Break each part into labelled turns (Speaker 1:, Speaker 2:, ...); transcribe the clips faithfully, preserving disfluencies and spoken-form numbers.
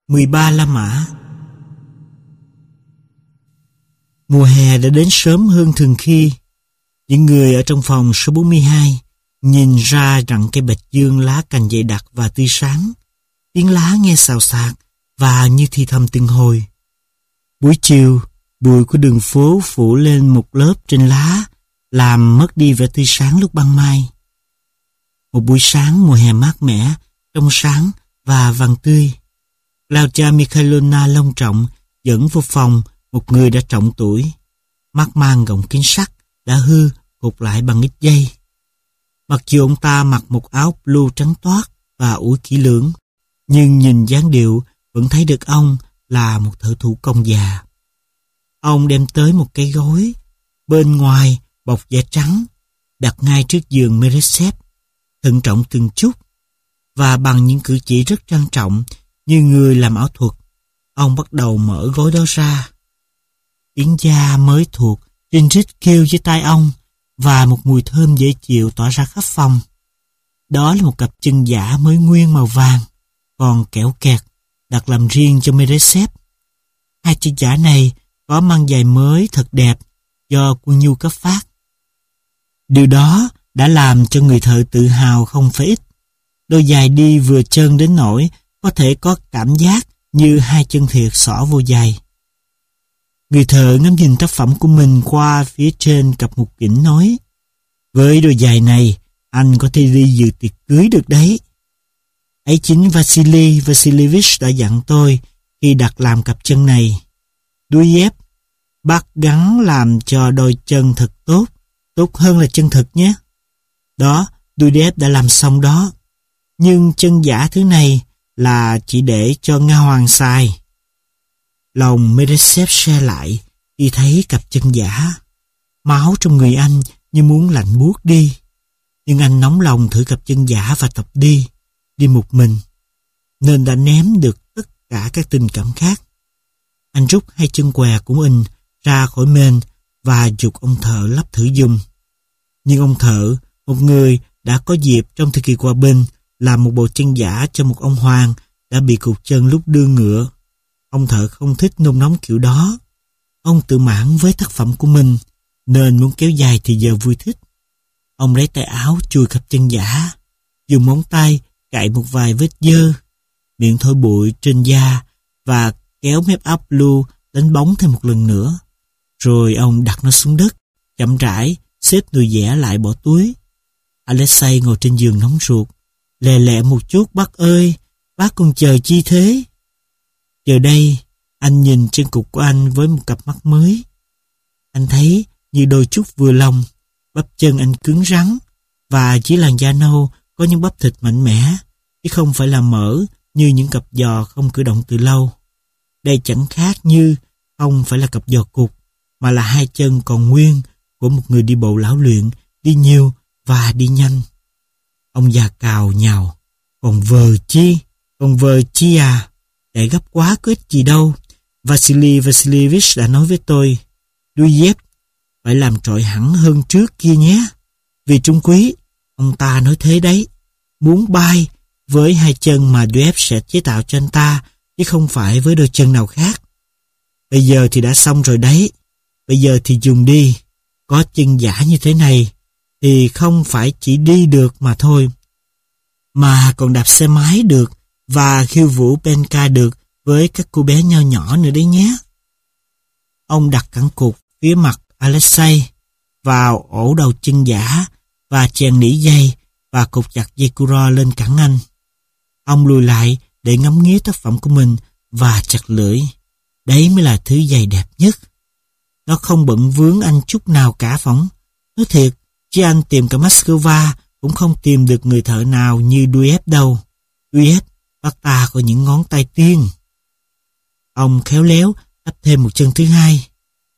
Speaker 1: mười ba La Mã. Mùa hè đã đến sớm hơn thường khi. Những người ở trong phòng số bốn mươi hai nhìn ra rặng cây bạch dương lá cành dày đặc và tươi sáng. Tiếng lá nghe xào xạc và như thì thầm từng hồi. Buổi chiều, bụi của đường phố phủ lên một lớp trên lá, làm mất đi vẻ tươi sáng lúc ban mai. Một buổi sáng mùa hè mát mẻ, trong sáng và vàng tươi. Claudia Mikhailovna long trọng dẫn vô phòng một người đã trọng tuổi. Mắt mang gọng kính sắt đã hư cột lại bằng ít dây. Mặc dù ông ta mặc một áo blue trắng toát và ủi kỹ lưỡng, nhưng nhìn dáng điệu vẫn thấy được ông là một thợ thủ công già. Ông đem tới một cái gối, bên ngoài bọc vải trắng, đặt ngay trước giường Mereshev, thận trọng từng chút, và bằng những cử chỉ rất trang trọng như người làm ảo thuật, ông bắt đầu mở gối đó ra. Tiếng da mới thuộc rinh rít kêu dưới tai ông, và một mùi thơm dễ chịu tỏa ra khắp phòng. Đó là một cặp chân giả mới nguyên màu vàng, còn kẽo kẹt, đặt làm riêng cho Mereshev. Hai chân giả này có mang giày mới thật đẹp do quân nhu cấp phát. Điều đó đã làm cho người thợ tự hào không phải ít. Đôi giày đi vừa trơn đến nỗi có thể có cảm giác như hai chân thiệt xỏ vô giày. Người thợ ngắm nhìn tác phẩm của mình qua phía trên cặp mục kính nói: với đôi giày này, anh có thể đi dự tiệc cưới được đấy. Ấy chính Vasily Vasilievich đã dặn tôi khi đặt làm cặp chân này. Đuôi dép, bác gắn làm cho đôi chân thật tốt, tốt hơn là chân thật nhé. Đó, đuôi dép đã làm xong đó. Nhưng chân giả thứ này là chỉ để cho Nga Hoàng xài. Lòng Mereshev se lại khi thấy cặp chân giả. Máu trong người anh như muốn lạnh buốt đi. Nhưng anh nóng lòng thử cặp chân giả và tập đi, đi một mình, nên đã ném được tất cả các tình cảm khác. Anh rút hai chân què của mình ra khỏi mền và giục ông thợ lắp thử dùng. Nhưng ông thợ, một người đã có dịp trong thời kỳ hòa bình làm một bộ chân giả cho một ông hoàng, đã bị cụt chân lúc đưa ngựa. Ông thợ không thích nôn nóng kiểu đó. Ông tự mãn với tác phẩm của mình, nên muốn kéo dài thì giờ vui thích. Ông lấy tay áo chùi cặp chân giả, dùng móng tay cạy một vài vết dơ, miệng thổi bụi trên da và kéo mép áo blue đánh bóng thêm một lần nữa. Rồi ông đặt nó xuống đất, chậm rãi xếp đùi dẻ lại bỏ túi. Alexei ngồi trên giường nóng ruột. Lè lẹ một chút bác ơi, bác còn chờ chi thế? Giờ đây, anh nhìn trên cục của anh với một cặp mắt mới. Anh thấy như đôi chút vừa lòng, bắp chân anh cứng rắn, và dưới làn da nâu có những bắp thịt mạnh mẽ, chứ không phải là mỡ như những cặp giò không cử động từ lâu. Đây chẳng khác như không phải là cặp giò cục, mà là hai chân còn nguyên của một người đi bộ lão luyện, đi nhiều và đi nhanh. Ông già cào nhào: còn vờ chi, còn vờ chi à, để gấp quá có ích gì đâu. Vasily Vasilievich đã nói với tôi, đuôi dép phải làm trội hẳn hơn trước kia nhé. Vì trung quý, ông ta nói thế đấy, muốn bay với hai chân mà đuôi dép sẽ chế tạo cho anh ta, chứ không phải với đôi chân nào khác. Bây giờ thì đã xong rồi đấy, bây giờ thì dùng đi. Có chân giả như thế này thì không phải chỉ đi được mà thôi, mà còn đạp xe máy được và khiêu vũ penka được với các cô bé nho nhỏ nữa đấy nhé. Ông đặt cẳng cụt phía mặt Alexei vào ổ đầu chân giả và chèn nỉ dây và cột chặt dây curo lên cẳng anh. Ông lùi lại để ngắm nghía tác phẩm của mình và chặt lưỡi. Đấy mới là thứ giày đẹp nhất. Nó không bận vướng anh chút nào cả phỏng. Nói thiệt, chứ anh tìm cả Moscow cũng không tìm được người thợ nào như Duev đâu. Duev, bác ta có những ngón tay tiên. Ông khéo léo đắp thêm một chân thứ hai.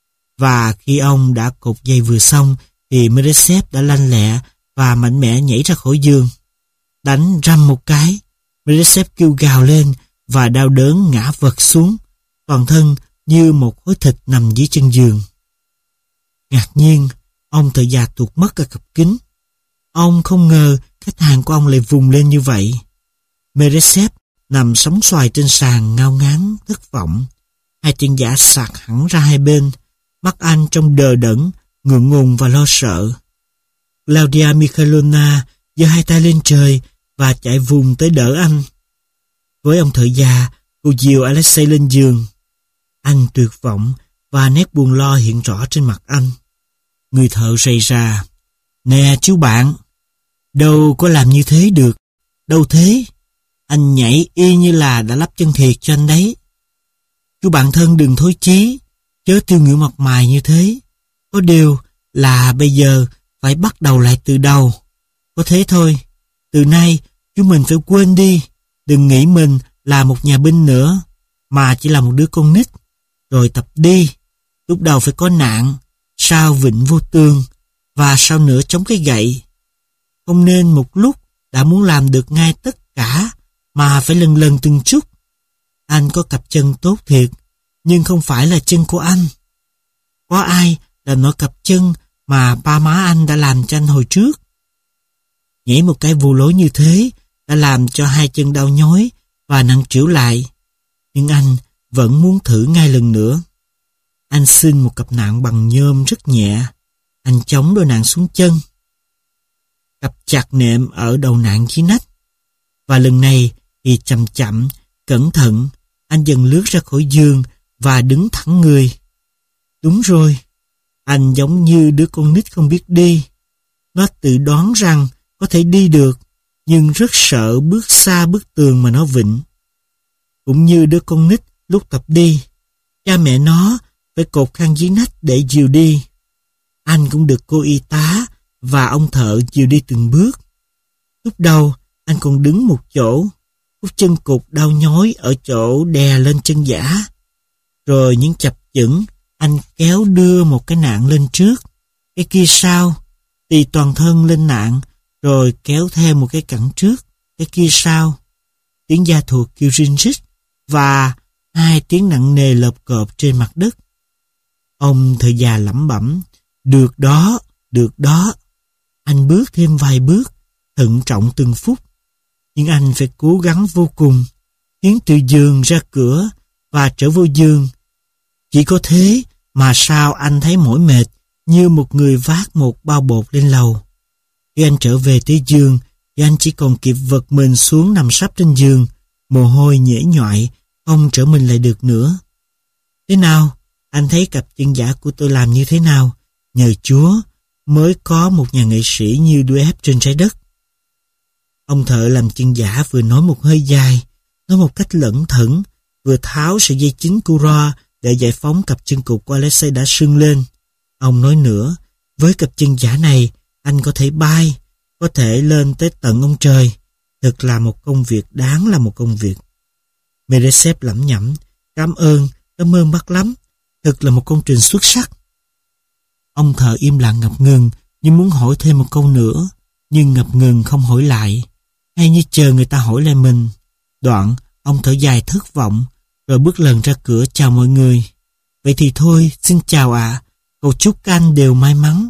Speaker 1: Và khi ông đã cột dây vừa xong thì Mereshev đã lanh lẹ và mạnh mẽ nhảy ra khỏi giường. Đánh răm một cái, Mereshev kêu gào lên và đau đớn ngã vật xuống, toàn thân như một khối thịt nằm dưới chân giường. Ngạc nhiên, ông thợ già tuột mất cả cặp kính. Ông không ngờ khách hàng của ông lại vùng lên như vậy. Mereshev nằm sóng xoài trên sàn ngao ngán, thất vọng. Hai chân giả sạc hẳn ra hai bên, mắt anh trông đờ đẫn, ngượng ngùng và lo sợ. Claudia Mikhailovna giơ hai tay lên trời và chạy vùng tới đỡ anh. Với ông thợ già, cô dìu Alexei lên giường. Anh tuyệt vọng và nét buồn lo hiện rõ trên mặt anh. Người thợ rầy rà: "Nè chú bạn, đâu có làm như thế được. Đâu thế? Anh nhảy y như là đã lắp chân thiệt cho anh đấy. Chú bạn thân đừng thối chí, chớ tiêu nghỉu mặt mày như thế. Có điều là bây giờ phải bắt đầu lại từ đầu. Có thế thôi. Từ nay chú mình phải quên đi. Đừng nghĩ mình là một nhà binh nữa, mà chỉ là một đứa con nít. Rồi tập đi. Lúc đầu phải có nạn, sau vịnh vô tường, và sau nữa chống cái gậy. Không nên một lúc đã muốn làm được ngay tất cả, mà phải lần lần từng chút. Anh có cặp chân tốt thiệt, nhưng không phải là chân của anh. Có ai làm nổi cặp chân mà ba má anh đã làm cho anh hồi trước? Nhảy một cái vô lối như thế đã làm cho hai chân đau nhói và nặng trĩu lại. Nhưng anh vẫn muốn thử ngay lần nữa. Anh xin một cặp nạng bằng nhôm rất nhẹ. Anh chống đôi nạng xuống chân. Cặp chặt nệm ở đầu nạng dưới nách. Và lần này thì chậm chậm, cẩn thận, anh dần lướt ra khỏi giường và đứng thẳng người. Đúng rồi, anh giống như đứa con nít không biết đi. Nó tự đoán rằng có thể đi được, nhưng rất sợ bước xa bức tường mà nó vịnh. Cũng như đứa con nít lúc tập đi, cha mẹ nó phải cột khăn dưới nách để dìu đi. Anh cũng được cô y tá và ông thợ dìu đi từng bước. Lúc đầu anh còn đứng một chỗ, khúc chân cụt đau nhói ở chỗ đè lên chân giả. Rồi những chập chững, anh kéo đưa một cái nạng lên trước, cái kia sau, tì toàn thân lên nạng, rồi kéo theo một cái cẳng trước, cái kia sau. Tiếng da thuộc kêu rinh rít và hai tiếng nặng nề lợp cộp trên mặt đất. Ông thợ già lẩm bẩm: "Được đó, được đó." Anh bước thêm vài bước, thận trọng từng phút. Nhưng anh phải cố gắng vô cùng, tiến từ giường ra cửa và trở vô giường. Chỉ có thế mà sao anh thấy mỏi mệt như một người vác một bao bột lên lầu. Khi anh trở về tới giường thì anh chỉ còn kịp vật mình xuống nằm sấp trên giường, mồ hôi nhễ nhọe, không trở mình lại được nữa. Thế nào? Anh thấy cặp chân giả của tôi làm như thế nào? Nhờ Chúa mới có một nhà nghệ sĩ như Duet trên trái đất. Ông thợ làm chân giả vừa nói một hơi dài, nói một cách lẩn thẩn, vừa tháo sợi dây chính cura để giải phóng cặp chân cụt của Alexei đã sưng lên. Ông nói nữa, với cặp chân giả này, anh có thể bay, có thể lên tới tận ông trời. Thật là một công việc đáng là một công việc. Meresev lẩm nhẩm: "Cảm ơn, cảm ơn bác lắm. Thật là một công trình xuất sắc." Ông thợ im lặng ngập ngừng như muốn hỏi thêm một câu nữa, nhưng ngập ngừng không hỏi lại, hay như chờ người ta hỏi lại mình. Đoạn, ông thở dài thất vọng, rồi bước lần ra cửa chào mọi người. "Vậy thì thôi, xin chào ạ, à. Cầu chúc các anh đều may mắn."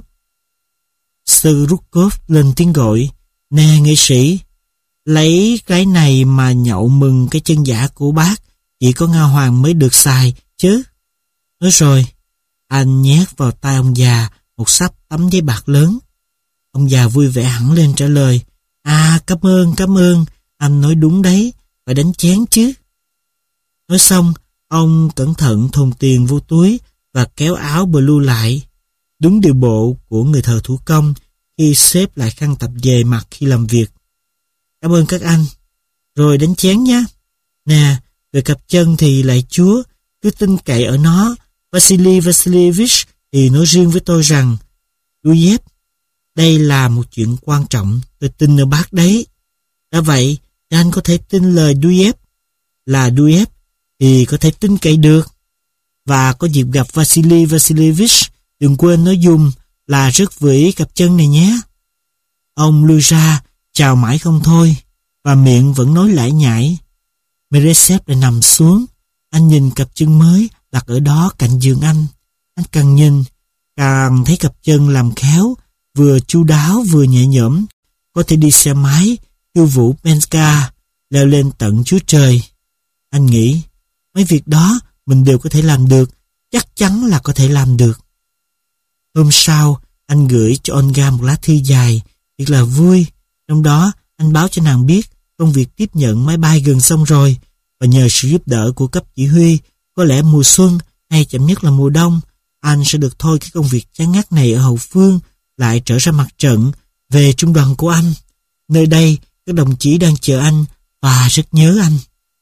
Speaker 1: Srukov lên tiếng gọi: "Nè nghệ sĩ, lấy cái này mà nhậu mừng cái chân giả của bác, chỉ có Nga Hoàng mới được xài, chứ." Nói rồi, anh nhét vào tay ông già một xấp tấm giấy bạc lớn. Ông già vui vẻ hẳn lên trả lời: "À, cảm ơn, cảm ơn, anh nói đúng đấy, phải đánh chén chứ." Nói xong, ông cẩn thận thùng tiền vô túi và kéo áo blue lại, đúng điều bộ của người thợ thủ công khi xếp lại khăn tập về mặt khi làm việc. "Cảm ơn các anh, rồi đánh chén nhé. Nè, về cặp chân thì lạy Chúa, cứ tin cậy ở nó. Vasily Vasilievich thì nói riêng với tôi rằng, Duet, đây là một chuyện quan trọng, tôi tin ở bác đấy. Đã vậy, thì anh có thể tin lời Duet. Là Duet thì có thể tin cậy được. Và có dịp gặp Vasily Vasilievich, đừng quên nói dùm là rất vừa ý cặp chân này nhé." Ông lui ra, chào mãi không thôi, và miệng vẫn nói lải nhải. Meresev lại nằm xuống. Anh nhìn cặp chân mới đặt ở đó cạnh giường anh. Anh càng nhìn, càng thấy cặp chân làm khéo, vừa chu đáo vừa nhẹ nhõm, có thể đi xe máy, khiêu vũ Penska, leo lên tận Chúa Trời. Anh nghĩ, mấy việc đó mình đều có thể làm được, chắc chắn là có thể làm được. Hôm sau, anh gửi cho Olga một lá thư dài, thật là vui. Trong đó, anh báo cho nàng biết công việc tiếp nhận máy bay gần xong rồi, và nhờ sự giúp đỡ của cấp chỉ huy, có lẽ mùa xuân hay chậm nhất là mùa đông, anh sẽ được thôi cái công việc chán ngắt này ở hậu phương, lại trở ra mặt trận, về trung đoàn của anh. Nơi đây, các đồng chí đang chờ anh và rất nhớ anh.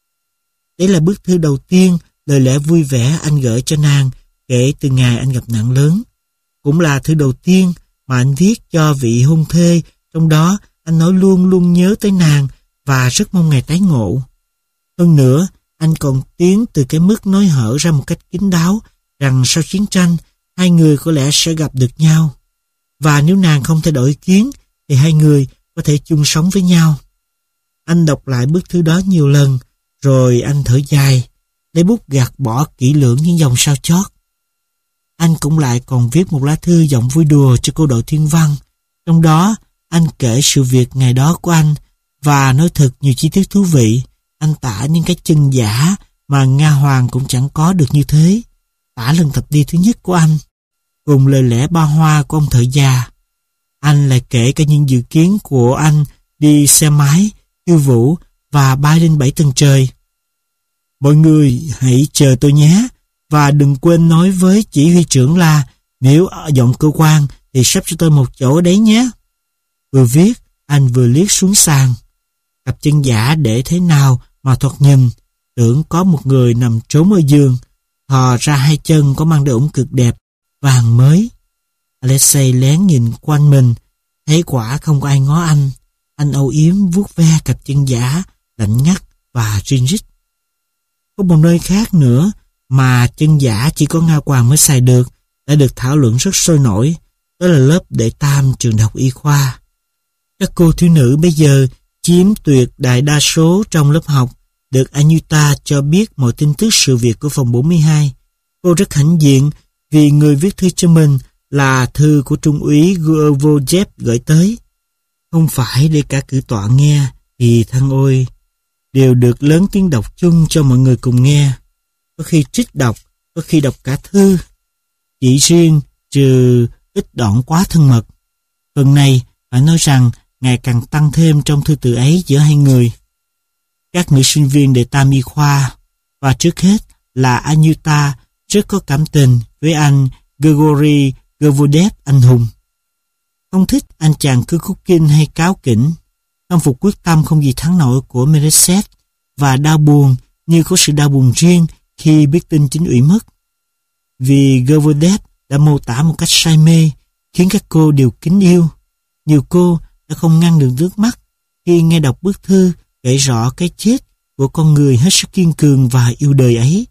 Speaker 1: Đấy là bức thư đầu tiên, lời lẽ vui vẻ anh gửi cho nàng kể từ ngày anh gặp nạn lớn. Cũng là thư đầu tiên mà anh viết cho vị hôn thê, trong đó anh nói luôn luôn nhớ tới nàng và rất mong ngày tái ngộ. Hơn nữa, anh còn tiến từ cái mức nói hở ra một cách kín đáo rằng sau chiến tranh, hai người có lẽ sẽ gặp được nhau. Và nếu nàng không thay đổi ý kiến, thì hai người có thể chung sống với nhau. Anh đọc lại bức thư đó nhiều lần, rồi anh thở dài, lấy bút gạt bỏ kỹ lưỡng những dòng sao chót. Anh cũng lại còn viết một lá thư giọng vui đùa cho cô đội thiên văn. Trong đó, anh kể sự việc ngày đó của anh và nói thật nhiều chi tiết thú vị. Anh tả những cái chân giả mà Nga Hoàng cũng chẳng có được như thế. Tả lần tập đi thứ nhất của anh, cùng lời lẽ ba hoa của ông thợ già. Anh lại kể cả những dự kiến của anh đi xe máy, khiêu vũ và bay lên bảy tầng trời. Mọi người hãy chờ tôi nhé, và đừng quên nói với chỉ huy trưởng là nếu ở giọng cơ quan thì sắp cho tôi một chỗ ở đấy nhé. Vừa viết, anh vừa liếc xuống sàn. Cặp chân giả để thế nào mà thoạt nhìn, tưởng có một người nằm trốn ở giường, thò ra hai chân có mang đôi ủng cực đẹp, vàng mới. Alexei lén nhìn quanh mình, thấy quả không có ai ngó anh. Anh âu yếm vuốt ve cặp chân giả, lạnh ngắt và rin rít. Có một nơi khác nữa mà chân giả chỉ có Nga Hoàng mới xài được, đã được thảo luận rất sôi nổi, đó là lớp đệ tam trường đại học y khoa. Các cô thiếu nữ bây giờ chiếm tuyệt đại đa số trong lớp học, được Anyuta cho biết mọi tin tức sự việc của phòng bốn mươi hai. Cô rất hãnh diện vì người viết thư cho mình là thư của Trung úy Govojev gửi tới. Không phải để cả cử tọa nghe, thì thằng ôi, đều được lớn tiếng đọc chung cho mọi người cùng nghe. Có khi trích đọc, có khi đọc cả thư. Chỉ riêng trừ ít đoạn quá thân mật. Phần này phải nói rằng ngày càng tăng thêm trong thư từ ấy giữa hai người. Các nữ sinh viên đệ tam y khoa, và trước hết là Anyuta, rất có cảm tình với anh Grigory Govodev anh hùng. Không thích anh chàng cứ khúc kinh hay cáo kỉnh, không phục quyết tâm không gì thắng nổi của Meresev, và đau buồn như có sự đau buồn riêng khi biết tin chính ủy mất. Vì Govodev đã mô tả một cách say mê, khiến các cô đều kính yêu. Nhiều cô đã không ngăn được nước mắt khi nghe đọc bức thư kể rõ cái chết của con người hết sức kiên cường và yêu đời ấy.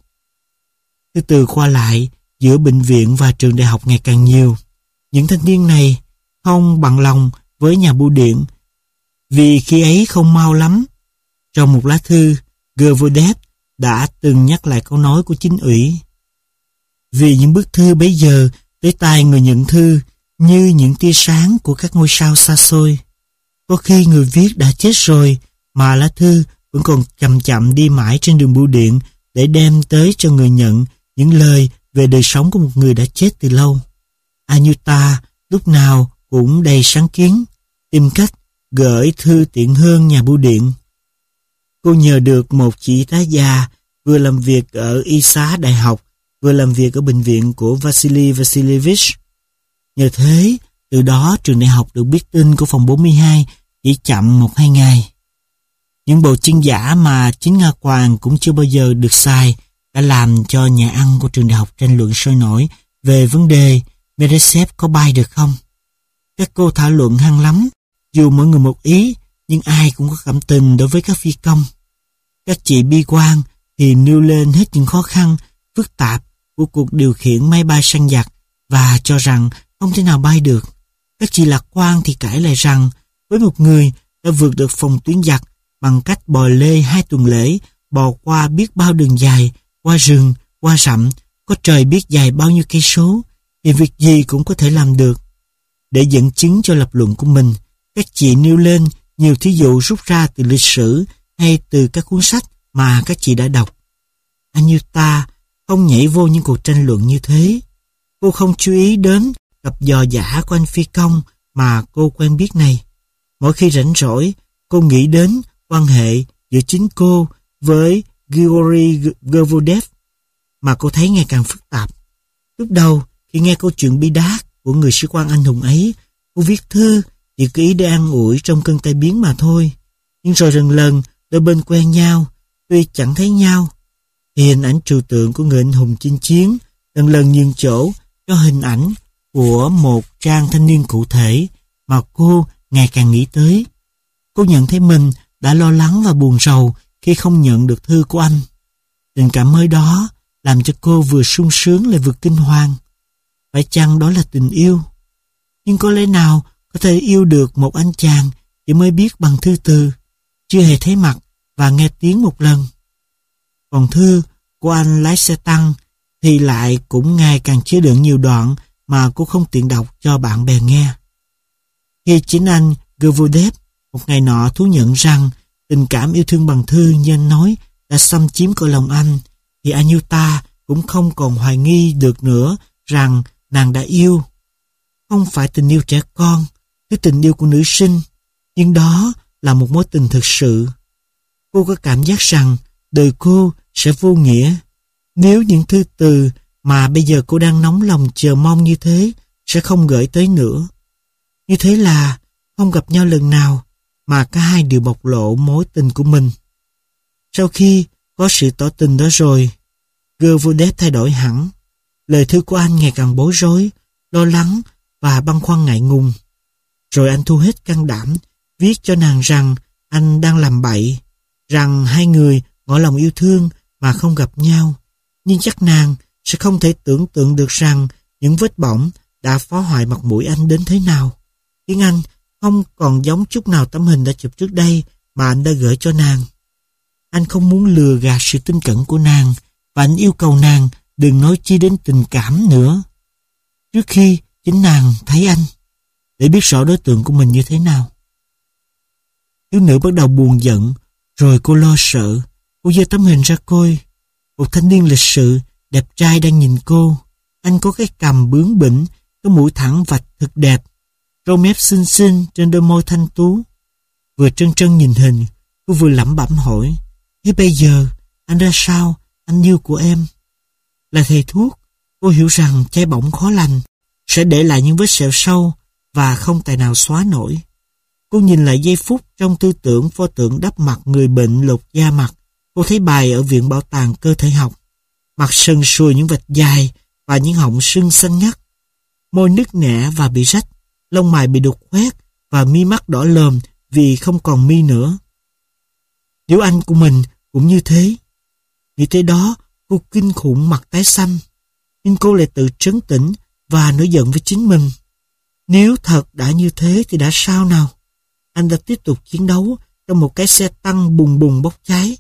Speaker 1: Từ từ qua lại giữa bệnh viện và trường đại học ngày càng nhiều. Những thanh niên này không bằng lòng với nhà bưu điện vì khi ấy không mau lắm. Trong một lá thư, Govodev đã từng nhắc lại câu nói của chính ủy. Vì những bức thư bấy giờ tới tai người nhận thư như những tia sáng của các ngôi sao xa xôi. Có khi người viết đã chết rồi mà lá thư vẫn còn chậm chậm đi mãi trên đường bưu điện để đem tới cho người nhận những lời về đời sống của một người đã chết từ lâu. Anyuta lúc nào cũng đầy sáng kiến, tìm cách gửi thư tiện hơn nhà bưu điện. Cô nhờ được một chị tá già vừa làm việc ở y xá đại học, vừa làm việc ở bệnh viện của Vasily Vasilievich. Nhờ thế, từ đó trường đại học được biết tin của phòng bốn mươi hai chỉ chậm một hai ngày. Những bộ chân giả mà chính Nga Hoàng cũng chưa bao giờ được xài đã làm cho nhà ăn của trường đại học tranh luận sôi nổi về vấn đề Meresev có bay được không. Các cô thảo luận hăng lắm, dù mỗi người một ý, nhưng ai cũng có cảm tình đối với các phi công. Các chị bi quan thì nêu lên hết những khó khăn, phức tạp của cuộc điều khiển máy bay săn giặc và cho rằng không thể nào bay được. Các chị lạc quan thì cãi lại rằng với một người đã vượt được phòng tuyến giặc bằng cách bò lê hai tuần lễ, bò qua biết bao đường dài, qua rừng, qua rậm, có trời biết dài bao nhiêu cây số, thì việc gì cũng có thể làm được. Để dẫn chứng cho lập luận của mình, các chị nêu lên nhiều thí dụ rút ra từ lịch sử hay từ các cuốn sách mà các chị đã đọc. Anjuta không nhảy vô những cuộc tranh luận như thế. Cô không chú ý đến cặp giò giả của anh phi công mà cô quen biết này. Mỗi khi rảnh rỗi, cô nghĩ đến quan hệ giữa chính cô với Grigory Gervodev mà cô thấy ngày càng phức tạp. Lúc đầu, khi nghe câu chuyện bi đát của người sĩ quan anh hùng ấy, cô viết thư chỉ cứ ý để an ủi trong cơn tai biến mà thôi. Nhưng rồi dần lần, đôi bên quen nhau, tuy chẳng thấy nhau, thì hình ảnh trừu tượng của người anh hùng chinh chiến lần lần nhường chỗ cho hình ảnh của một Trang thanh niên cụ thể mà cô ngày càng nghĩ tới. Cô nhận thấy mình đã lo lắng và buồn rầu khi không nhận được thư của anh. Tình cảm mới đó làm cho cô vừa sung sướng lại vừa kinh hoàng. Phải chăng đó là tình yêu? Nhưng có lẽ nào có thể yêu được một anh chàng chỉ mới biết bằng thư từ, chưa hề thấy mặt và nghe tiếng một lần? Còn thư của anh lái xe tăng thì lại cũng ngày càng chứa đựng nhiều đoạn mà cô không tiện đọc cho bạn bè nghe. Khi chính anh Gervodev một ngày nọ thú nhận rằng tình cảm yêu thương bằng thư như anh nói đã xâm chiếm cõi lòng anh, thì Anjuta cũng không còn hoài nghi được nữa rằng nàng đã yêu. Không phải tình yêu trẻ con, thứ tình yêu của nữ sinh, nhưng đó là một mối tình thực sự. Cô có cảm giác rằng đời cô sẽ vô nghĩa nếu những thư từ mà bây giờ cô đang nóng lòng chờ mong như thế sẽ không gửi tới nữa. Như thế là không gặp nhau lần nào mà cả hai đều bộc lộ mối tình của mình. Sau khi có sự tỏ tình đó rồi, Gervodev thay đổi hẳn. Lời thư của anh ngày càng bối rối, lo lắng và băn khoăn ngại ngùng. Rồi anh thu hết can đảm viết cho nàng rằng anh đang làm bậy, rằng hai người ngỏ lòng yêu thương mà không gặp nhau. Nhưng chắc nàng sẽ không thể tưởng tượng được rằng những vết bỏng đã phá hoại mặt mũi anh đến thế nào. Tiếng Anh không còn giống chút nào tấm hình đã chụp trước đây mà anh đã gửi cho nàng. Anh không muốn lừa gạt sự tin cẩn của nàng, và anh yêu cầu nàng đừng nói chi đến tình cảm nữa trước khi chính nàng thấy anh, để biết rõ đối tượng của mình như thế nào. Thiếu nữ bắt đầu buồn giận, rồi cô lo sợ. Cô giơ tấm hình ra coi. Một thanh niên lịch sự, đẹp trai đang nhìn cô. Anh có cái cằm bướng bỉnh, có mũi thẳng vạch thật đẹp, râu mép xinh xinh trên đôi môi thanh tú. Vừa trân trân nhìn hình, cô vừa lẩm bẩm hỏi: thế bây giờ anh ra sao, anh yêu của em? Là thầy thuốc, cô hiểu rằng chai bỏng khó lành sẽ để lại những vết sẹo sâu và không tài nào xóa nổi. Cô nhìn lại giây phút trong tư tưởng pho tượng đắp mặt người bệnh lột da mặt. Cô thấy bài ở Viện Bảo tàng Cơ thể học. Mặt sần sùi những vệt dài và những họng sưng xanh ngắt. Môi nứt nẻ và bị rách, lông mày bị đục khoét và mi mắt đỏ lòm vì không còn mi nữa. Nếu anh của mình cũng như thế. Nghĩ tới đó, cô kinh khủng mặt tái xanh. Nhưng cô lại tự trấn tĩnh và nổi giận với chính mình. Nếu thật đã như thế thì đã sao nào? Anh đã tiếp tục chiến đấu trong một cái xe tăng bùng bùng bốc cháy.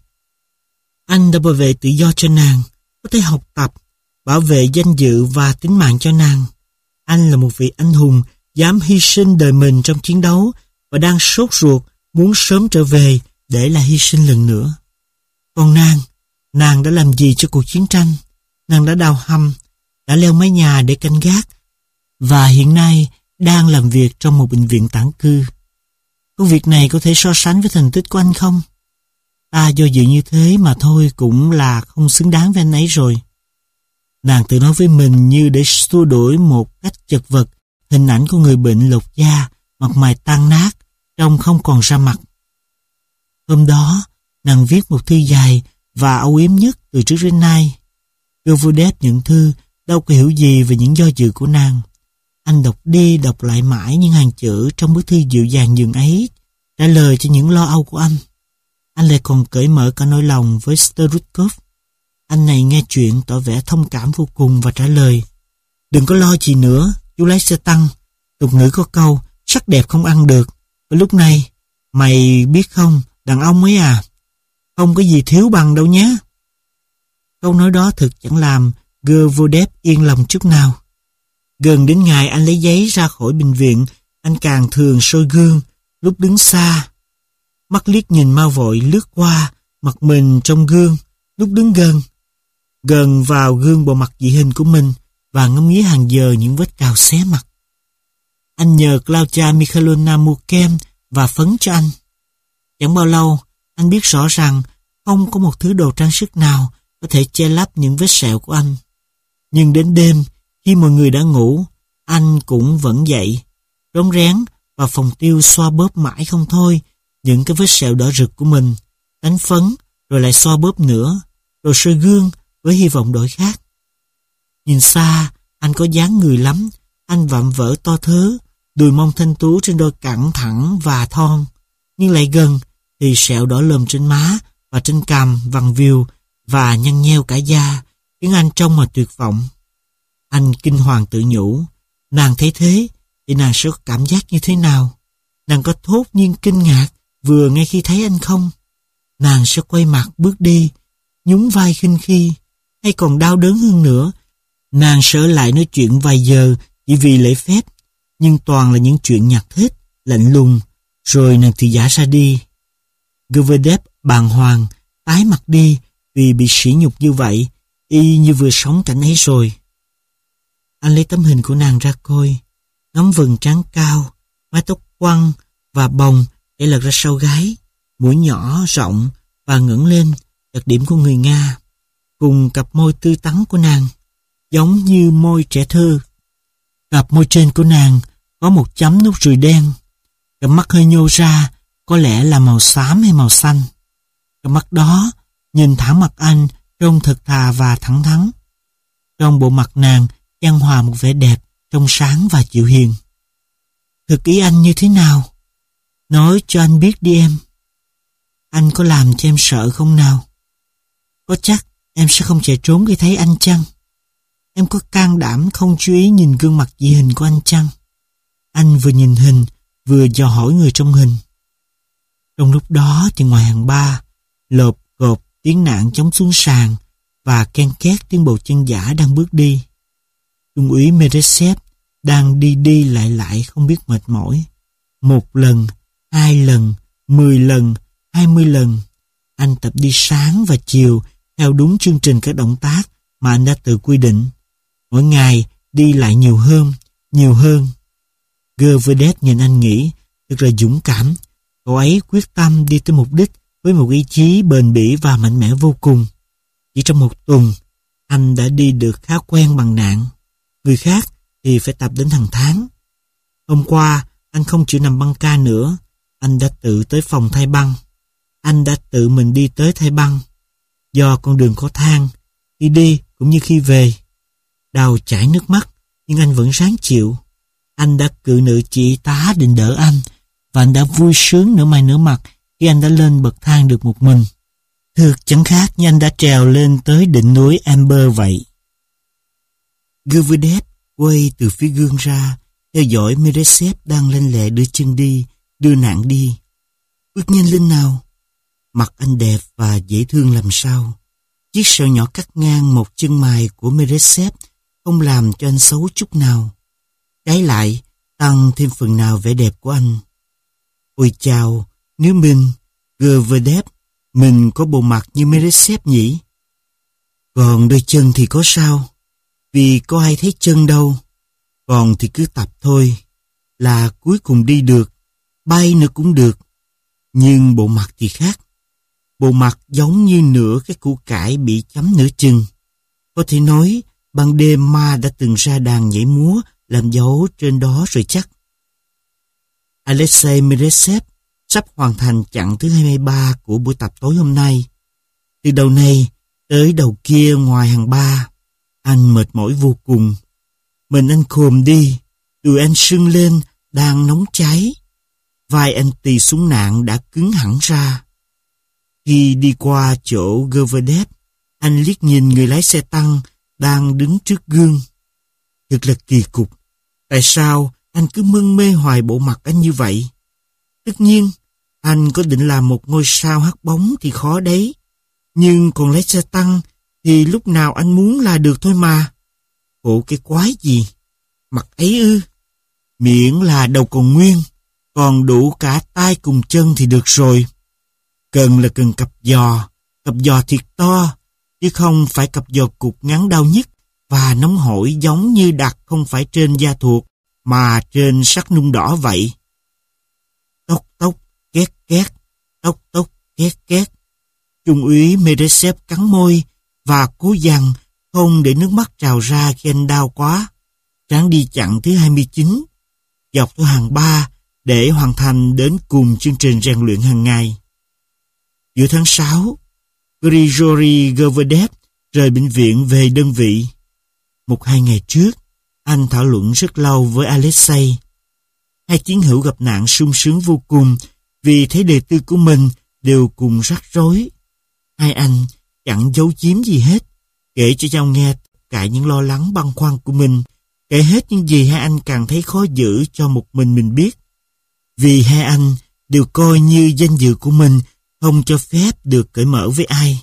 Speaker 1: Anh đã bảo vệ tự do cho nàng, có thể học tập, bảo vệ danh dự và tính mạng cho nàng. Anh là một vị anh hùng dám hy sinh đời mình trong chiến đấu và đang sốt ruột muốn sớm trở về để là hy sinh lần nữa. Còn nàng, nàng đã làm gì cho cuộc chiến tranh? Nàng đã đào hầm, đã leo mái nhà để canh gác và hiện nay đang làm việc trong một bệnh viện tản cư. Công việc này có thể so sánh với thành tích của anh không? Ta do dự như thế mà thôi cũng là không xứng đáng với anh ấy rồi. Nàng tự nói với mình như để xua đuổi một cách chật vật hình ảnh của người bệnh lột da, mặt mày tan nát, trông không còn ra mặt. Hôm đó, nàng viết một thư dài và âu yếm nhất từ trước đến nay. Gervodev nhận thư, đâu có hiểu gì về những do dự của nàng. Anh đọc đi đọc lại mãi những hàng chữ trong bức thư dịu dàng dường ấy, trả lời cho những lo âu của anh. Anh lại còn cởi mở cả nỗi lòng với Sterukov. Anh này nghe chuyện tỏ vẻ thông cảm vô cùng và trả lời: đừng có lo gì nữa, chú lái xe tăng. Tục ngữ có câu, sắc đẹp không ăn được. Và lúc này, mày biết không, đàn ông ấy à, không có gì thiếu bằng đâu nhé. Câu nói đó thực chẳng làm Gervodev yên lòng chút nào. Gần đến ngày anh lấy giấy ra khỏi bệnh viện, anh càng thường soi gương, lúc đứng xa. mắt liếc nhìn mau vội lướt qua mặt mình trong gương lúc đứng gần, gần vào gương bộ mặt dị hình của mình và ngắm nghía hàng giờ những vết cào xé mặt. Anh nhờ Claudia Mikhailovna mua kem và phấn cho anh. Chẳng bao lâu, anh biết rõ rằng không có một thứ đồ trang sức nào có thể che lấp những vết sẹo của anh. Nhưng đến đêm, khi mọi người đã ngủ, anh cũng vẫn dậy, rón rén vào phòng tiêu xoa bóp mãi không thôi những cái vết sẹo đỏ rực của mình, đánh phấn rồi lại xoa bóp nữa, rồi soi gương với hy vọng đổi khác. Nhìn xa, anh có dáng người lắm, anh vạm vỡ to thớ, đùi mông thanh tú trên đôi cẳng thẳng và thon, nhưng lại gần thì sẹo đỏ lồm trên má và trên cằm vằn viù và nhăn nheo cả da, khiến anh trông mà tuyệt vọng. Anh kinh hoàng tự nhủ, nàng thấy thế thì nàng sẽ có cảm giác như thế nào? Nàng có thốt nhiên kinh ngạc vừa ngay khi thấy anh không? Nàng sẽ quay mặt bước đi, nhún vai khinh khi, hay còn đau đớn hơn nữa, nàng sẽ ở lại nói chuyện vài giờ chỉ vì lễ phép, nhưng toàn là những chuyện nhạt hết, lạnh lùng, rồi nàng thì giả ra đi. Gurvdev bàng hoàng, tái mặt đi vì bị sỉ nhục như vậy, y như vừa sống cảnh ấy rồi. Anh lấy tấm hình của nàng ra coi, ngắm vầng trán cao, mái tóc quăn và bồng để lật ra sau gáy, mũi nhỏ rộng và ngẩng lên, đặc điểm của người Nga, cùng cặp môi tươi tắn của nàng, giống như môi trẻ thơ. Cặp môi trên của nàng có một chấm nút ruồi đen, cặp mắt hơi nhô ra, có lẽ là màu xám hay màu xanh. Cặp mắt đó nhìn thẳng mặt anh trông thật thà và thẳng thắn. Trong bộ mặt nàng chan hòa một vẻ đẹp, trong sáng và dịu hiền. Thực ý anh như thế nào? Nói cho anh biết đi em. Anh có làm cho em sợ không nào? Có chắc em sẽ không chạy trốn khi thấy anh chăng? Em có can đảm không chú ý nhìn gương mặt dị hình của anh chăng? Anh vừa nhìn hình, vừa dò hỏi người trong hình. Trong lúc đó thì ngoài hàng ba, lộp cộp tiếng nạng chống xuống sàn và ken két tiếng bộ chân giả đang bước đi. Trung úy Meresev đang đi đi lại lại không biết mệt mỏi. Một lần, hai lần, mười lần, hai mươi lần. Anh tập đi sáng và chiều theo đúng chương trình các động tác mà anh đã tự quy định. Mỗi ngày đi lại nhiều hơn, nhiều hơn. Gurvdev nhìn anh nghĩ, thật là dũng cảm. Cậu ấy quyết tâm đi tới mục đích với một ý chí bền bỉ và mạnh mẽ vô cùng. Chỉ trong một tuần, anh đã đi được khá quen bằng nạng. Người khác thì phải tập đến hàng tháng. Hôm qua, anh không chịu nằm băng ca nữa. Anh đã tự tới phòng thay băng. Anh đã tự mình đi tới thay băng. Do con đường có thang, khi đi cũng như khi về. Đau chảy nước mắt, nhưng anh vẫn ráng chịu. Anh đã cự nữ chị tá định đỡ anh, và anh đã vui sướng nửa mày nửa mặt khi anh đã lên bậc thang được một mình. Thực chẳng khác như anh đã trèo lên tới đỉnh núi Amber vậy. Gurvdev quay từ phía gương ra, theo dõi Meresev đang lanh lẹ đưa chân đi, đưa nạng đi. Bước nhanh lên nào. Mặt anh đẹp và dễ thương làm sao. Chiếc sẹo nhỏ cắt ngang một chân mày của Meresev không làm cho anh xấu chút nào. Trái lại, tăng thêm phần nào vẻ đẹp của anh. Ôi chào, nếu mình, Gurvdev, mình có bộ mặt như Meresev nhỉ? Còn đôi chân thì có sao? Vì có ai thấy chân đâu. Còn thì cứ tập thôi. Là cuối cùng đi được, bay nữa cũng được. Nhưng bộ mặt thì khác. Bộ mặt giống như nửa cái củ cải bị chấm nửa chừng. Có thể nói, ban đêm ma đã từng ra đàn nhảy múa làm dấu trên đó rồi chắc. Alexei Meresev sắp hoàn thành chặng thứ hai mươi ba của buổi tập tối hôm nay. Từ đầu này tới đầu kia ngoài hàng ba, anh mệt mỏi vô cùng. Mình anh khồm đi, đùi anh sưng lên, đang nóng cháy. Vai anh tì xuống nạng đã cứng hẳn ra. Khi đi qua chỗ Gurvdev, anh liếc nhìn người lái xe tăng đang đứng trước gương. Thật là kỳ cục. Tại sao anh cứ mân mê hoài bộ mặt anh như vậy? Tất nhiên, anh có định làm một ngôi sao hắt bóng thì khó đấy. Nhưng còn lái xe tăng thì lúc nào anh muốn là được thôi mà. Khổ cái quái gì? Mặt ấy ư? Miễn là đầu còn nguyên, còn đủ cả tay cùng chân thì được rồi. cần là cần cặp giò, cặp giò thiệt to, chứ không phải cặp giò cục ngắn đau nhức và nóng hổi giống như đặt không phải trên da thuộc mà trên sắt nung đỏ vậy. Tốc tốc, két két, tốc tốc, két két. Trung úy Meresev cắn môi và cố dằn không để nước mắt trào ra khi anh đau quá. Ráng đi chặng thứ hai mươi chín, dọc theo hàng ba để hoàn thành đến cùng chương trình rèn luyện hàng ngày. Giữa tháng sáu, Grigory Gorbachev rời bệnh viện về đơn vị. Một hai ngày trước, anh thảo luận rất lâu với Alexei. Hai chiến hữu gặp nạn sung sướng vô cùng vì thấy đời tư của mình đều cùng rắc rối. Hai anh chẳng giấu giếm gì hết, kể cho nhau nghe tất cả những lo lắng băn khoăn của mình, kể hết những gì hai anh càng thấy khó giữ cho một mình mình biết. Vì hai anh đều coi như danh dự của mình không cho phép được cởi mở với ai.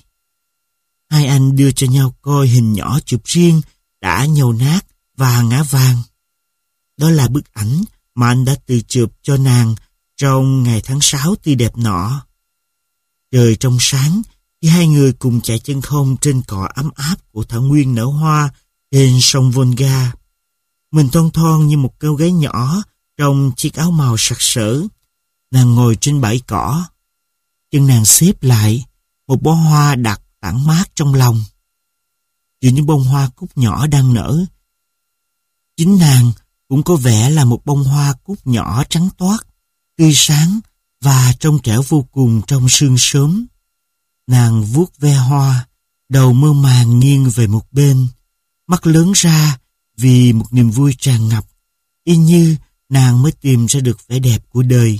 Speaker 1: Hai anh đưa cho nhau coi hình nhỏ chụp riêng đã nhầu nát và ngã vàng. Đó là bức ảnh mà anh đã tự chụp cho nàng trong ngày tháng sáu tươi đẹp nọ. Trời trong sáng khi hai người cùng chạy chân không trên cỏ ấm áp của thảo nguyên nở hoa trên sông Volga. Mình thon thon như một cô gái nhỏ trong chiếc áo màu sặc sỡ. Nàng ngồi trên bãi cỏ. Chân nàng xếp lại, một bó hoa đặt tản mát trong lòng. Giữa những bông hoa cúc nhỏ đang nở, chính nàng cũng có vẻ là một bông hoa cúc nhỏ trắng toát, tươi sáng và trong trẻo vô cùng trong sương sớm. Nàng vuốt ve hoa, đầu mơ màng nghiêng về một bên, mắt lớn ra vì một niềm vui tràn ngập, y như nàng mới tìm ra được vẻ đẹp của đời.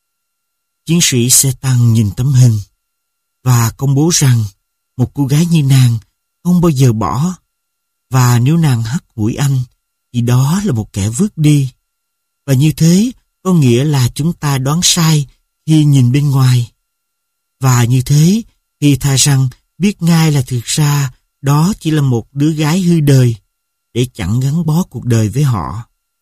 Speaker 1: Chiến sĩ xe tăng nhìn tấm hình và công bố rằng một cô gái như nàng không bao giờ bỏ, và nếu nàng hắt hủi anh thì đó là một kẻ vứt đi. Và như thế có nghĩa là chúng ta đoán sai khi nhìn bên ngoài. Và như thế thì thà rằng biết ngay là thực ra đó chỉ là một đứa gái hư đời để chẳng gắn bó cuộc đời với họ.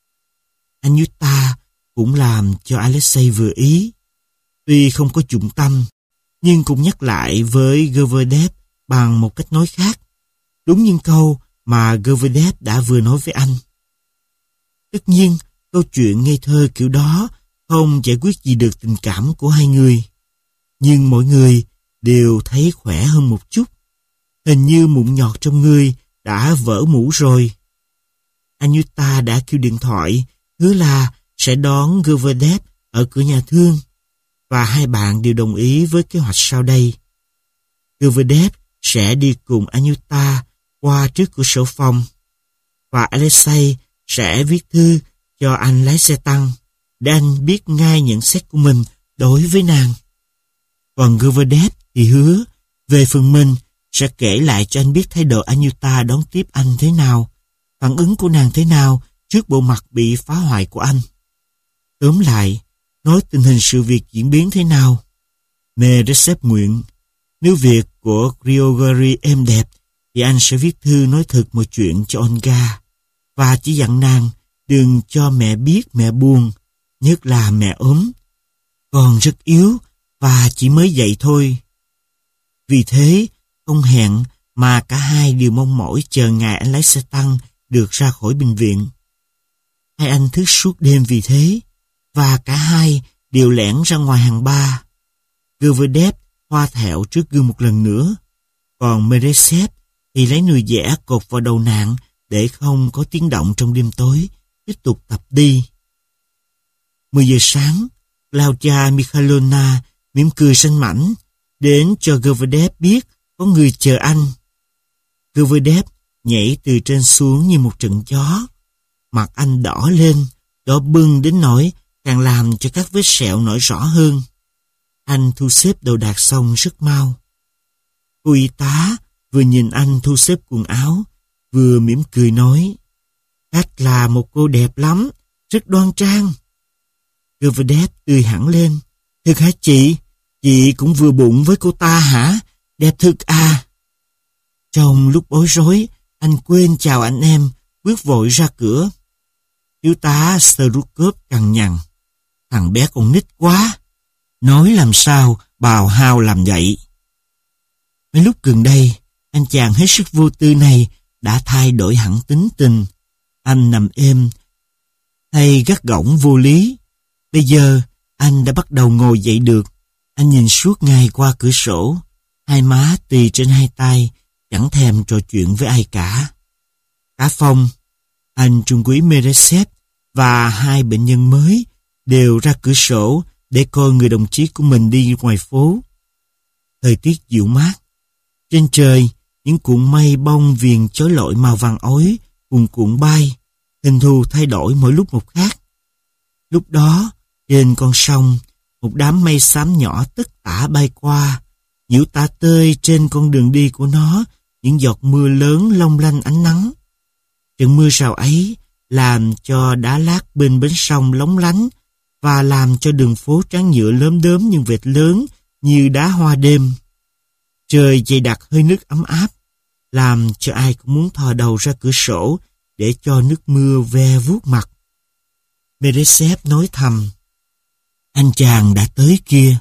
Speaker 1: Anyuta cũng làm cho Alexei vừa ý. Tuy không có dụng tâm, nhưng cũng nhắc lại với Gorbachev bằng một cách nói khác, đúng những câu mà Gorbachev đã vừa nói với anh. Tất nhiên, câu chuyện ngây thơ kiểu đó không giải quyết gì được tình cảm của hai người. Nhưng mỗi người đều thấy khỏe hơn một chút. Hình như mụn nhọt trong người đã vỡ mũ rồi. Anyuta đã kêu điện thoại, hứa là sẽ đón Gorbachev ở cửa nhà thương. Và hai bạn đều đồng ý với kế hoạch sau đây. Gorbachev sẽ đi cùng Anyuta qua trước cửa sổ phòng, và Alexei sẽ viết thư cho anh lái xe tăng để anh biết ngay nhận xét của mình đối với nàng. Còn Gorbachev thì hứa về phần mình sẽ kể lại cho anh biết thái độ Anyuta đón tiếp anh thế nào, phản ứng của nàng thế nào trước bộ mặt bị phá hoại của anh. Tóm lại, nói tình hình sự việc diễn biến thế nào. Meresev nguyện, nếu việc của Grigory êm đẹp thì anh sẽ viết thư nói thật mọi chuyện cho Olga, và chỉ dặn nàng đừng cho mẹ biết mẹ buồn, nhất là mẹ ốm, còn rất yếu và chỉ mới dậy thôi. Vì thế, không hẹn mà cả hai đều mong mỏi chờ ngày anh lái xe tăng được ra khỏi bệnh viện. Hai anh thức suốt đêm vì thế, và cả hai đều lẻn ra ngoài hàng ba. Gorbachev hoa thẹo trước gương một lần nữa, còn Meresev thì lấy nồi dẻ cột vào đầu nạn để không có tiếng động trong đêm tối, tiếp tục tập đi. Mười giờ sáng, Claudia Mikhailovna mỉm cười xanh mảnh, đến cho Gorbachev biết có người chờ anh. Gorbachev nhảy từ trên xuống như một trận gió. Mặt anh đỏ lên, đỏ bừng đến nỗi càng làm cho các vết sẹo nổi rõ hơn. Anh thu xếp đồ đạc xong rất mau. Cô y tá vừa nhìn anh thu xếp quần áo, vừa mỉm cười nói, "Khách là một cô đẹp lắm, rất đoan trang." Gorbachev tươi hẳn lên, "Thực hả chị? Chị cũng vừa bụng với cô ta hả? Đẹp thực à?" Trong lúc bối rối, anh quên chào anh em, bước vội ra cửa. Thiếu tá Sterukov cằn nhằn, "Thằng bé con nít quá." Nói làm sao bào hao làm vậy. Mấy lúc gần đây, anh chàng hết sức vô tư này đã thay đổi hẳn tính tình. Anh nằm êm, hay gắt gỏng vô lý. Bây giờ, anh đã bắt đầu ngồi dậy được. Anh nhìn suốt ngày qua cửa sổ, hai má tì trên hai tay, chẳng thèm trò chuyện với ai cả. Cả phòng, anh trung úy Meresev và hai bệnh nhân mới đều ra cửa sổ để coi người đồng chí của mình đi ngoài phố. Thời tiết dịu mát. Trên trời, những cuộn mây bông viền chói lọi màu vàng ối cuồn cuộn bay, hình thù thay đổi mỗi lúc một khác. Lúc đó, trên con sông, một đám mây xám nhỏ tất tả bay qua, nhiễu tả tơi trên con đường đi của nó những giọt mưa lớn long lanh ánh nắng. Trận mưa rào ấy làm cho đá lát bên bến sông lóng lánh và làm cho đường phố trắng nhựa lốm đốm những vệt lớn như đá hoa đêm. Trời dày đặc hơi nước ấm áp, làm cho ai cũng muốn thò đầu ra cửa sổ để cho nước mưa ve vuốt mặt. Meresev nói thầm, anh chàng đã tới kia.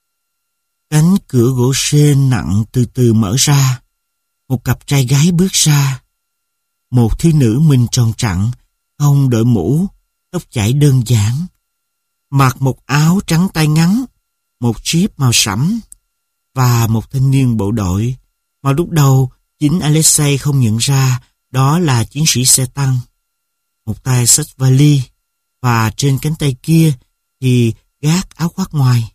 Speaker 1: Cánh cửa gỗ sên nặng từ từ mở ra, một cặp trai gái bước ra. Một thiếu nữ mình tròn trặn, không đội mũ, tóc chải đơn giản, mặc một áo trắng tay ngắn, một jeep màu sẫm, và một thanh niên bộ đội mà lúc đầu chính Alexei không nhận ra đó là chiến sĩ xe tăng. Một tay xách vali, và trên cánh tay kia thì gác áo khoác ngoài.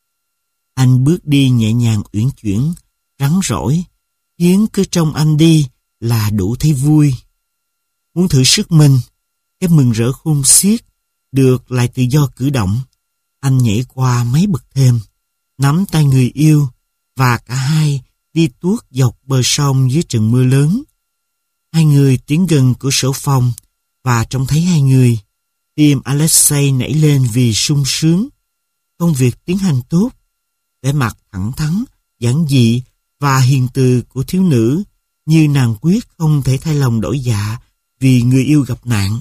Speaker 1: Anh bước đi nhẹ nhàng uyển chuyển, rắn rỏi, khiến cứ trông anh đi là đủ thấy vui. Muốn thử sức mình, cái mừng rỡ khôn xiết, được lại tự do cử động. Anh nhảy qua mấy bậc thềm, nắm tay người yêu, và cả hai đi tuốt dọc bờ sông dưới trận mưa lớn. Hai người tiến gần cửa sổ phòng, và trông thấy hai người. Tim Alexei nảy lên vì sung sướng. Công việc tiến hành tốt. Vẻ mặt thẳng thắn, giản dị và hiền từ của thiếu nữ, như nàng quyết không thể thay lòng đổi dạ vì người yêu gặp nạn.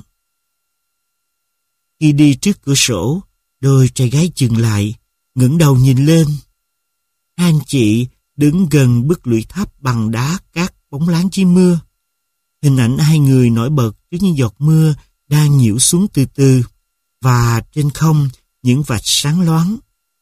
Speaker 1: Khi đi trước cửa sổ, đôi trai gái dừng lại, ngẩng đầu nhìn lên. Hai anh chị đứng gần bức lũy tháp bằng đá cát bóng láng dưới mưa. Hình ảnh hai người nổi bật trước những giọt mưa đang nhiễu xuống từ từ, và trên không những vạch sáng loáng.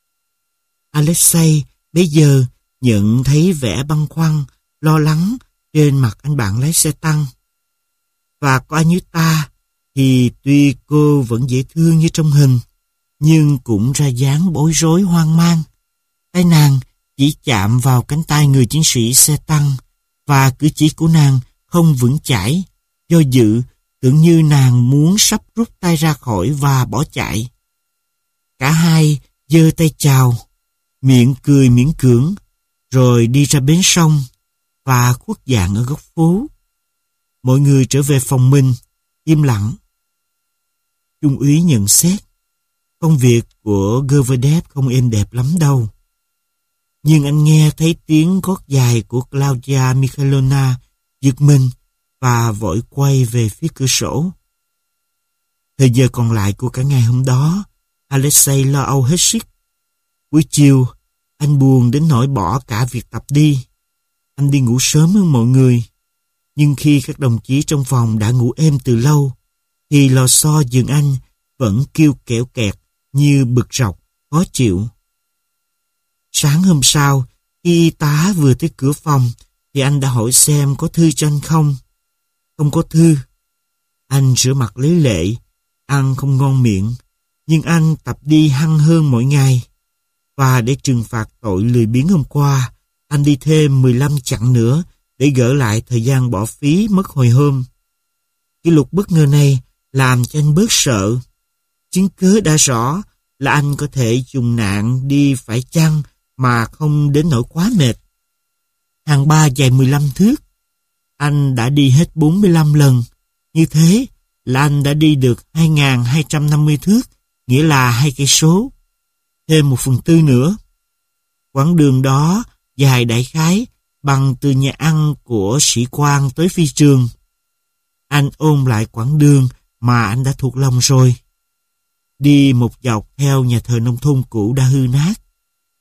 Speaker 1: Alexei bây giờ nhận thấy vẻ băn khoăn, lo lắng trên mặt anh bạn lái xe tăng. Và có ai như ta thì tuy cô vẫn dễ thương như trong hình, nhưng cũng ra dáng bối rối hoang mang. Tay nàng chỉ chạm vào cánh tay người chiến sĩ xe tăng, và cử chỉ của nàng không vững chãi, do dự, tưởng như nàng muốn sắp rút tay ra khỏi và bỏ chạy. Cả hai giơ tay chào, miệng cười miễn cưỡng, rồi đi ra bến sông và khuất dạng ở góc phố. Mọi người trở về phòng mình, im lặng. Trung úy nhận xét, công việc của Goverdev không êm đẹp lắm đâu. Nhưng anh nghe thấy tiếng gót dài của Claudia Mikhailovna, giật mình và vội quay về phía cửa sổ. Thời giờ còn lại của cả ngày hôm đó, Alexei lo âu hết sức. Buổi chiều, anh buồn đến nỗi bỏ cả việc tập đi. Anh đi ngủ sớm hơn mọi người. Nhưng khi các đồng chí trong phòng đã ngủ êm từ lâu, thì lò xo giường anh vẫn kêu kẽo kẹt như bực rọc, khó chịu. Sáng hôm sau, khi y tá vừa tới cửa phòng, thì anh đã hỏi xem có thư cho anh không. Không có thư. Anh rửa mặt lấy lệ, ăn không ngon miệng, nhưng anh tập đi hăng hơn mỗi ngày. Và để trừng phạt tội lười biếng hôm qua, anh đi thêm mười lăm chặng nữa để gỡ lại thời gian bỏ phí mất hồi hôm. Cái luật bất ngờ này làm cho anh bớt sợ. Chứng cớ đã rõ là anh có thể dùng nạn đi phải chăng mà không đến nỗi quá mệt. Hàng ba dài mười lăm thước. Anh đã đi hết bốn mươi lăm lần. Như thế là anh đã đi được hai nghìn hai trăm năm mươi thước, nghĩa là hai cây số. Thêm một phần tư nữa. Quãng đường đó dài đại khái bằng từ nhà ăn của sĩ quan tới phi trường. Anh ôn lại quãng đường mà anh đã thuộc lòng rồi. Đi một dọc theo nhà thờ nông thôn cũ đã hư nát.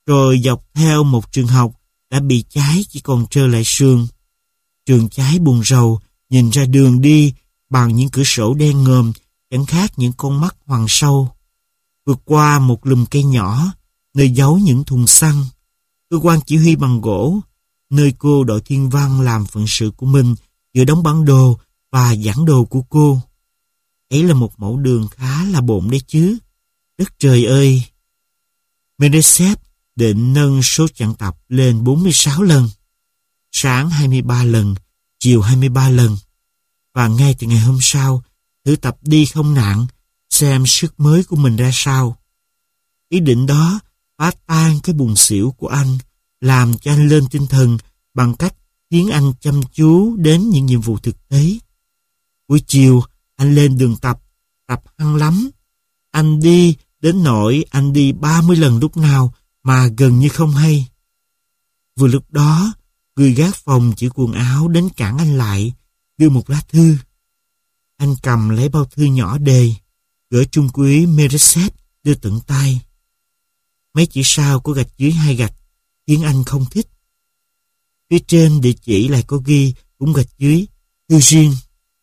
Speaker 1: rồi dọc theo một trường học đã bị cháy chỉ còn trơ lại sườn. Trường cháy buồn rầu, nhìn ra đường đi bằng những cửa sổ đen ngòm, chẳng khác những con mắt hoằng sâu. Vượt qua một lùm cây nhỏ, nơi giấu những thùng xăng, cơ quan chỉ huy bằng gỗ, nơi cô đội thiên văn làm phận sự của mình giữa đống bản đồ và giảng đồ của cô. Ấy là một mẫu đường khá là bộn đấy chứ. Đất trời ơi! Mendeleev định nâng số chặng tập lên bốn mươi sáu lần. Sáng hai mươi ba lần, chiều hai mươi ba lần. Và ngay từ ngày hôm sau, thử tập đi không nặng, xem sức mới của mình ra sao. Ý định đó phá tan cái buồn xỉu của anh, làm cho anh lên tinh thần bằng cách khiến anh chăm chú đến những nhiệm vụ thực tế. Buổi chiều, anh lên đường tập, tập hăng lắm. Anh đi đến nỗi anh đi ba mươi lần lúc nào mà gần như không hay. Vừa lúc đó, người gác phòng chỉ quần áo đến cản anh lại, đưa một lá thư. Anh cầm lấy bao thư nhỏ đề, gửi trung úy Mendeleev đưa tận tay. Mấy chữ sau có gạch dưới hai gạch, khiến anh không thích. Phía trên địa chỉ lại có ghi, cũng gạch dưới, thư riêng.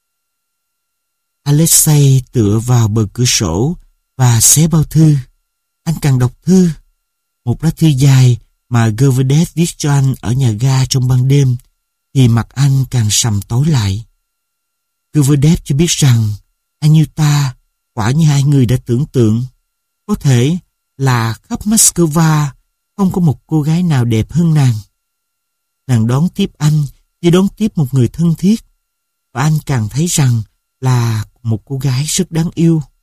Speaker 1: Alexei tựa vào bờ cửa sổ và xé bao thư. Anh càng đọc thư. Một lá thư dài mà Goverdev viết cho anh ở nhà ga trong ban đêm, thì mặt anh càng sầm tối lại. Goverdev cho biết rằng anh như ta, quả như hai người đã tưởng tượng. Có thể là khắp Moscow không có một cô gái nào đẹp hơn nàng. Nàng đón tiếp anh như đón tiếp một người thân thiết, và anh càng thấy rằng là một cô gái rất đáng yêu.